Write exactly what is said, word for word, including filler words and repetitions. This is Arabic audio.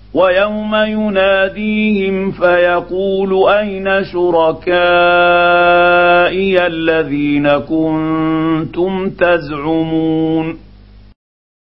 ويوم يناديهم فيقول أين شركائي الذين كنتم تزعمون